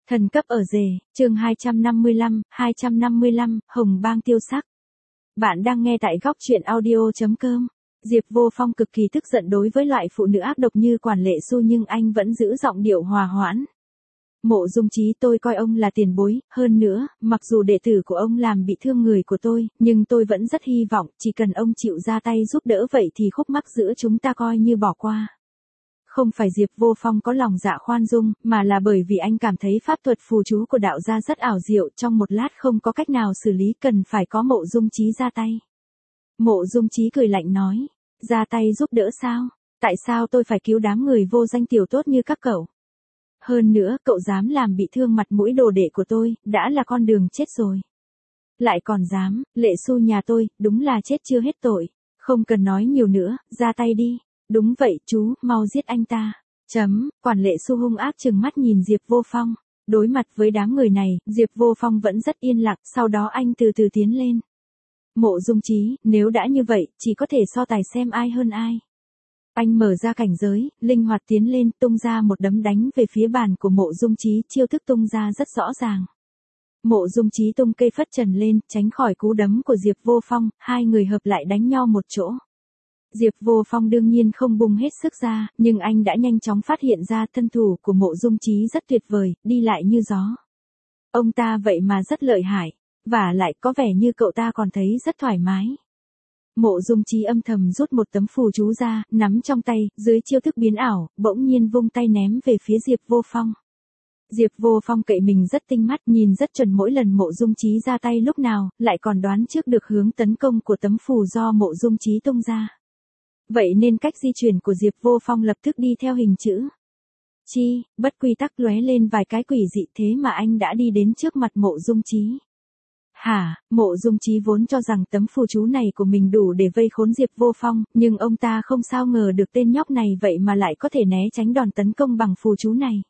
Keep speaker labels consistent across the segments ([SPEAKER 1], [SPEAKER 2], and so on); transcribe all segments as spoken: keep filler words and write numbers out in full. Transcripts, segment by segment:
[SPEAKER 1] Thần cấp ở rể, chương hai trăm năm mươi lăm, hai trăm năm mươi lăm, Hồng Bang tiêu sắc. Bạn đang nghe tại góc truyện audio chấm com. Diệp Vô Phong cực kỳ tức giận đối với loại phụ nữ ác độc như Quản Lệ Xu, nhưng anh vẫn giữ giọng điệu hòa hoãn. Mộ Dung Chí, tôi coi ông là tiền bối, hơn nữa, mặc dù đệ tử của ông làm bị thương người của tôi, nhưng tôi vẫn rất hy vọng, chỉ cần ông chịu ra tay giúp đỡ vậy thì khúc mắc giữa chúng ta coi như bỏ qua. Không phải Diệp Vô Phong có lòng dạ khoan dung, mà là bởi vì anh cảm thấy pháp thuật phù chú của đạo gia rất ảo diệu, trong một lát không có cách nào xử lý, cần phải có Mộ Dung Chí ra tay. Mộ Dung Chí cười lạnh nói, ra tay giúp đỡ sao? Tại sao tôi phải cứu đám người vô danh tiểu tốt như các cậu? Hơn nữa, cậu dám làm bị thương mặt mũi đồ đệ của tôi, đã là con đường chết rồi. Lại còn dám, Lệ Xu nhà tôi, đúng là chết chưa hết tội. Không cần nói nhiều nữa, ra tay đi. Đúng vậy, chú, mau giết anh ta. Chấm, Quản Lệ Xu hung ác trừng mắt nhìn Diệp Vô Phong. Đối mặt với đám người này, Diệp Vô Phong vẫn rất yên lặng, sau đó anh từ từ tiến lên. Mộ Dung Chí, nếu đã như vậy, chỉ có thể so tài xem ai hơn ai. Anh mở ra cảnh giới, linh hoạt tiến lên, tung ra một đấm đánh về phía bàn của Mộ Dung Chí, chiêu thức tung ra rất rõ ràng. Mộ Dung Chí tung cây phất trần lên, tránh khỏi cú đấm của Diệp Vô Phong, hai người hợp lại đánh nhau một chỗ. Diệp Vô Phong đương nhiên không bung hết sức ra, nhưng anh đã nhanh chóng phát hiện ra thân thủ của Mộ Dung Chí rất tuyệt vời, đi lại như gió. Ông ta vậy mà rất lợi hại, và lại có vẻ như cậu ta còn thấy rất thoải mái. Mộ Dung Chí âm thầm rút một tấm phù chú ra, nắm trong tay, dưới chiêu thức biến ảo, bỗng nhiên vung tay ném về phía Diệp Vô Phong. Diệp Vô Phong cậy mình rất tinh mắt, nhìn rất chuẩn mỗi lần Mộ Dung Chí ra tay lúc nào, lại còn đoán trước được hướng tấn công của tấm phù do Mộ Dung Chí tung ra. Vậy nên cách di chuyển của Diệp Vô Phong lập tức đi theo hình chữ chi, bất quy tắc lóe lên vài cái quỷ dị, thế mà anh đã đi đến trước mặt Mộ Dung Chí. Hả, Mộ Dung Chí vốn cho rằng tấm phù chú này của mình đủ để vây khốn Diệp Vô Phong, nhưng ông ta không sao ngờ được tên nhóc này vậy mà lại có thể né tránh đòn tấn công bằng phù chú này.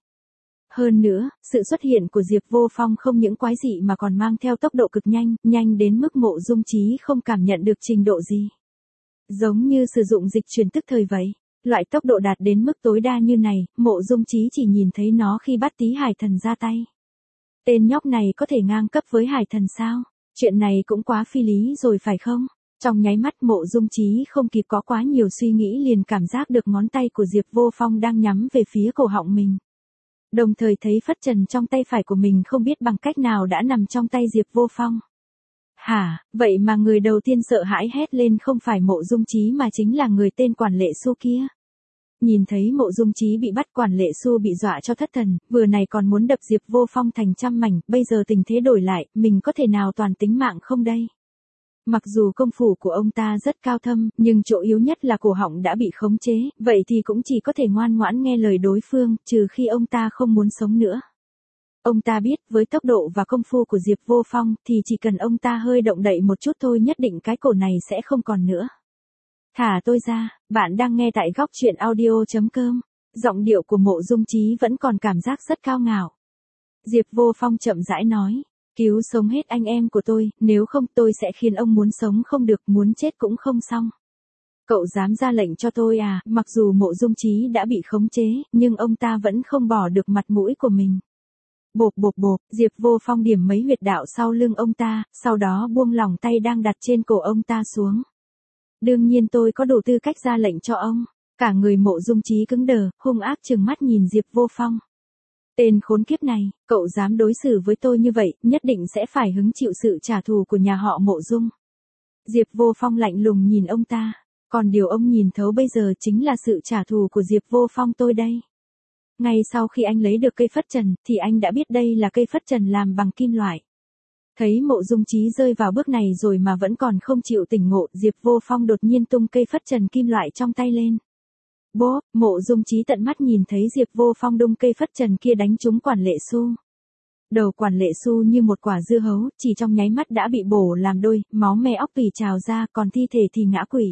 [SPEAKER 1] Hơn nữa, sự xuất hiện của Diệp Vô Phong không những quái dị mà còn mang theo tốc độ cực nhanh, nhanh đến mức Mộ Dung Chí không cảm nhận được trình độ gì. Giống như sử dụng dịch chuyển tức thời vậy. Loại tốc độ đạt đến mức tối đa như này, Mộ Dung Chí chỉ nhìn thấy nó khi bắt Tý Hải Thần ra tay. Tên nhóc này có thể ngang cấp với Hải Thần sao? Chuyện này cũng quá phi lý rồi phải không? Trong nháy mắt Mộ Dung Chí không kịp có quá nhiều suy nghĩ liền cảm giác được ngón tay của Diệp Vô Phong đang nhắm về phía cổ họng mình. Đồng thời thấy phất trần trong tay phải của mình không biết bằng cách nào đã nằm trong tay Diệp Vô Phong. Hả, vậy mà người đầu tiên sợ hãi hét lên không phải Mộ Dung Chí mà chính là người tên Quản Lệ Xu kia. Nhìn thấy Mộ Dung Chí bị bắt, Quản Lệ Xu bị dọa cho thất thần, vừa này còn muốn đập Diệp Vô Phong thành trăm mảnh, bây giờ tình thế đổi lại, mình có thể nào toàn tính mạng không đây? Mặc dù công phu của ông ta rất cao thâm, nhưng chỗ yếu nhất là cổ họng đã bị khống chế, vậy thì cũng chỉ có thể ngoan ngoãn nghe lời đối phương, trừ khi ông ta không muốn sống nữa. Ông ta biết với tốc độ và công phu của Diệp Vô Phong thì chỉ cần ông ta hơi động đậy một chút thôi nhất định cái cổ này sẽ không còn nữa. Thả tôi ra, bạn đang nghe tại góc truyện audio chấm com. Giọng điệu của Mộ Dung Chí vẫn còn cảm giác rất cao ngạo. Diệp Vô Phong chậm rãi nói, cứu sống hết anh em của tôi, nếu không tôi sẽ khiến ông muốn sống không được, muốn chết cũng không xong. Cậu dám ra lệnh cho tôi à? Mặc dù Mộ Dung Chí đã bị khống chế, nhưng ông ta vẫn không bỏ được mặt mũi của mình. Bộp bộp bộp, Diệp Vô Phong điểm mấy huyệt đạo sau lưng ông ta, sau đó buông lỏng tay đang đặt trên cổ ông ta xuống. Đương nhiên tôi có đủ tư cách ra lệnh cho ông. Cả người Mộ Dung Chí cứng đờ, hung ác trừng mắt nhìn Diệp Vô Phong. Tên khốn kiếp này, cậu dám đối xử với tôi như vậy, nhất định sẽ phải hứng chịu sự trả thù của nhà họ Mộ Dung. Diệp Vô Phong lạnh lùng nhìn ông ta, còn điều ông nhìn thấu bây giờ chính là sự trả thù của Diệp Vô Phong tôi đây. Ngay sau khi anh lấy được cây phất trần, thì anh đã biết đây là cây phất trần làm bằng kim loại. Thấy Mộ Dung Chí rơi vào bước này rồi mà vẫn còn không chịu tỉnh ngộ, Diệp Vô Phong đột nhiên tung cây phất trần kim loại trong tay lên. Bốp, Mộ Dung Chí tận mắt nhìn thấy Diệp Vô Phong đung cây phất trần kia đánh trúng Quản Lệ Xu. Đầu Quản Lệ Xu như một quả dưa hấu, chỉ trong nháy mắt đã bị bổ làm đôi, máu me óc tủy trào ra, còn thi thể thì ngã quỵ.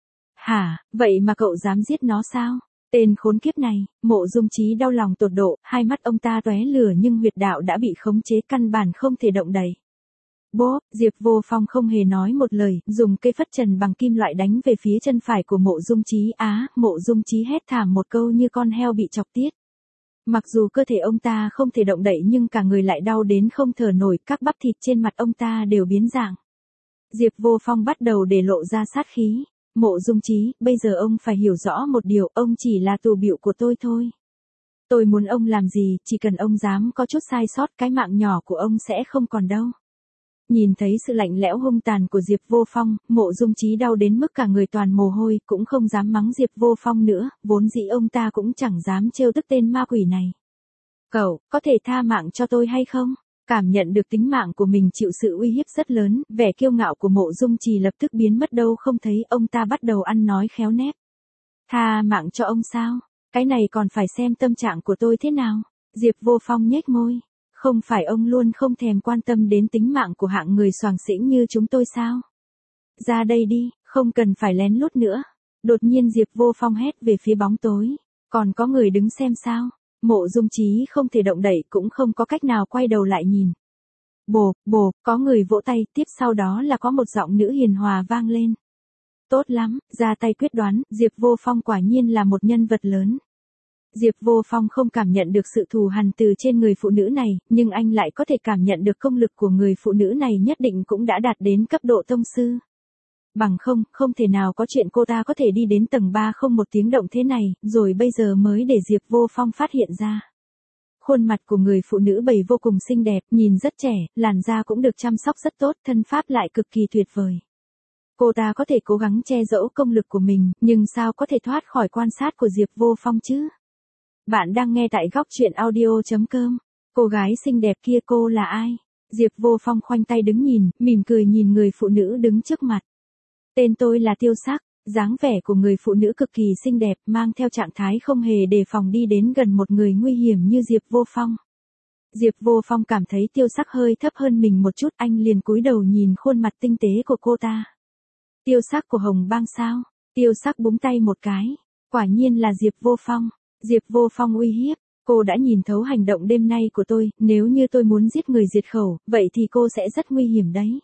[SPEAKER 1] Hả, vậy mà cậu dám giết nó sao? Tên khốn kiếp này, Mộ Dung Chí đau lòng tột độ, hai mắt ông ta tóe lửa nhưng huyệt đạo đã bị khống chế căn bản không thể động đậy. Bốp, Diệp Vô Phong không hề nói một lời, dùng cây phất trần bằng kim loại đánh về phía chân phải của Mộ Dung Chí. Á, Mộ Dung Chí hét thảm một câu như con heo bị chọc tiết. Mặc dù cơ thể ông ta không thể động đậy nhưng cả người lại đau đến không thở nổi, các bắp thịt trên mặt ông ta đều biến dạng. Diệp Vô Phong bắt đầu để lộ ra sát khí. Mộ Dung Chí, bây giờ ông phải hiểu rõ một điều, ông chỉ là tù bịu của tôi thôi. Tôi muốn ông làm gì, chỉ cần ông dám có chút sai sót, cái mạng nhỏ của ông sẽ không còn đâu. Nhìn thấy sự lạnh lẽo hung tàn của Diệp Vô Phong, Mộ Dung Chí đau đến mức cả người toàn mồ hôi, cũng không dám mắng Diệp Vô Phong nữa, vốn dĩ ông ta cũng chẳng dám trêu tức tên ma quỷ này. Cậu, có thể tha mạng cho tôi hay không? Cảm nhận được tính mạng của mình chịu sự uy hiếp rất lớn, vẻ kiêu ngạo của Mộ Dung Trì lập tức biến mất đâu không thấy, ông ta bắt đầu ăn nói khéo nép. Tha mạng cho ông sao? Cái này còn phải xem tâm trạng của tôi thế nào? Diệp Vô Phong nhếch môi. Không phải ông luôn không thèm quan tâm đến tính mạng của hạng người soàng xĩnh như chúng tôi sao? Ra đây đi, không cần phải lén lút nữa. Đột nhiên Diệp Vô Phong hét về phía bóng tối. Còn có người đứng xem sao? Mộ Dung Chí không thể động đậy cũng không có cách nào quay đầu lại nhìn. Bồ, bồ, có người vỗ tay, tiếp sau đó là có một giọng nữ hiền hòa vang lên. Tốt lắm, ra tay quyết đoán, Diệp Vô Phong quả nhiên là một nhân vật lớn. Diệp Vô Phong không cảm nhận được sự thù hằn từ trên người phụ nữ này, nhưng anh lại có thể cảm nhận được công lực của người phụ nữ này nhất định cũng đã đạt đến cấp độ tông sư. Bằng không, không thể nào có chuyện cô ta có thể đi đến tầng ba không một tiếng động thế này, rồi bây giờ mới để Diệp Vô Phong phát hiện ra. Khuôn mặt của người phụ nữ bầy vô cùng xinh đẹp, nhìn rất trẻ, làn da cũng được chăm sóc rất tốt, thân pháp lại cực kỳ tuyệt vời. Cô ta có thể cố gắng che giấu công lực của mình, nhưng sao có thể thoát khỏi quan sát của Diệp Vô Phong chứ? Bạn đang nghe tại góc truyện audio chấm com. Cô gái xinh đẹp kia cô là ai? Diệp Vô Phong khoanh tay đứng nhìn, mỉm cười nhìn người phụ nữ đứng trước mặt. Tên tôi là Tiêu Sắc. Dáng vẻ của người phụ nữ cực kỳ xinh đẹp, mang theo trạng thái không hề đề phòng đi đến gần một người nguy hiểm như Diệp Vô Phong. Diệp Vô Phong cảm thấy Tiêu Sắc hơi thấp hơn mình một chút, anh liền cúi đầu nhìn khuôn mặt tinh tế của cô ta. Tiêu Sắc của Hồng Bang sao? Tiêu Sắc búng tay một cái. Quả nhiên là Diệp Vô Phong. Diệp Vô Phong uy hiếp. Cô đã nhìn thấu hành động đêm nay của tôi, nếu như tôi muốn giết người diệt khẩu, vậy thì cô sẽ rất nguy hiểm đấy.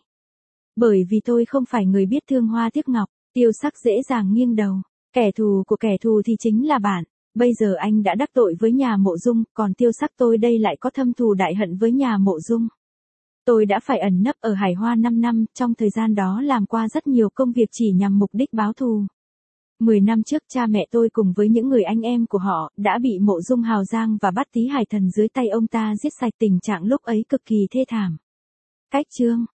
[SPEAKER 1] Bởi vì tôi không phải người biết thương hoa tiếc ngọc. Tiêu Sắc dễ dàng nghiêng đầu. Kẻ thù của kẻ thù thì chính là bạn. Bây giờ anh đã đắc tội với nhà Mộ Dung, còn Tiêu Sắc tôi đây lại có thâm thù đại hận với nhà Mộ Dung. Tôi đã phải ẩn nấp ở Hải Hoa năm năm, trong thời gian đó làm qua rất nhiều công việc chỉ nhằm mục đích báo thù. Mười năm trước cha mẹ tôi cùng với những người anh em của họ đã bị Mộ Dung Hào Giang và Bát Tý Hải Thần dưới tay ông ta giết sạch, tình trạng lúc ấy cực kỳ thê thảm. Cách chương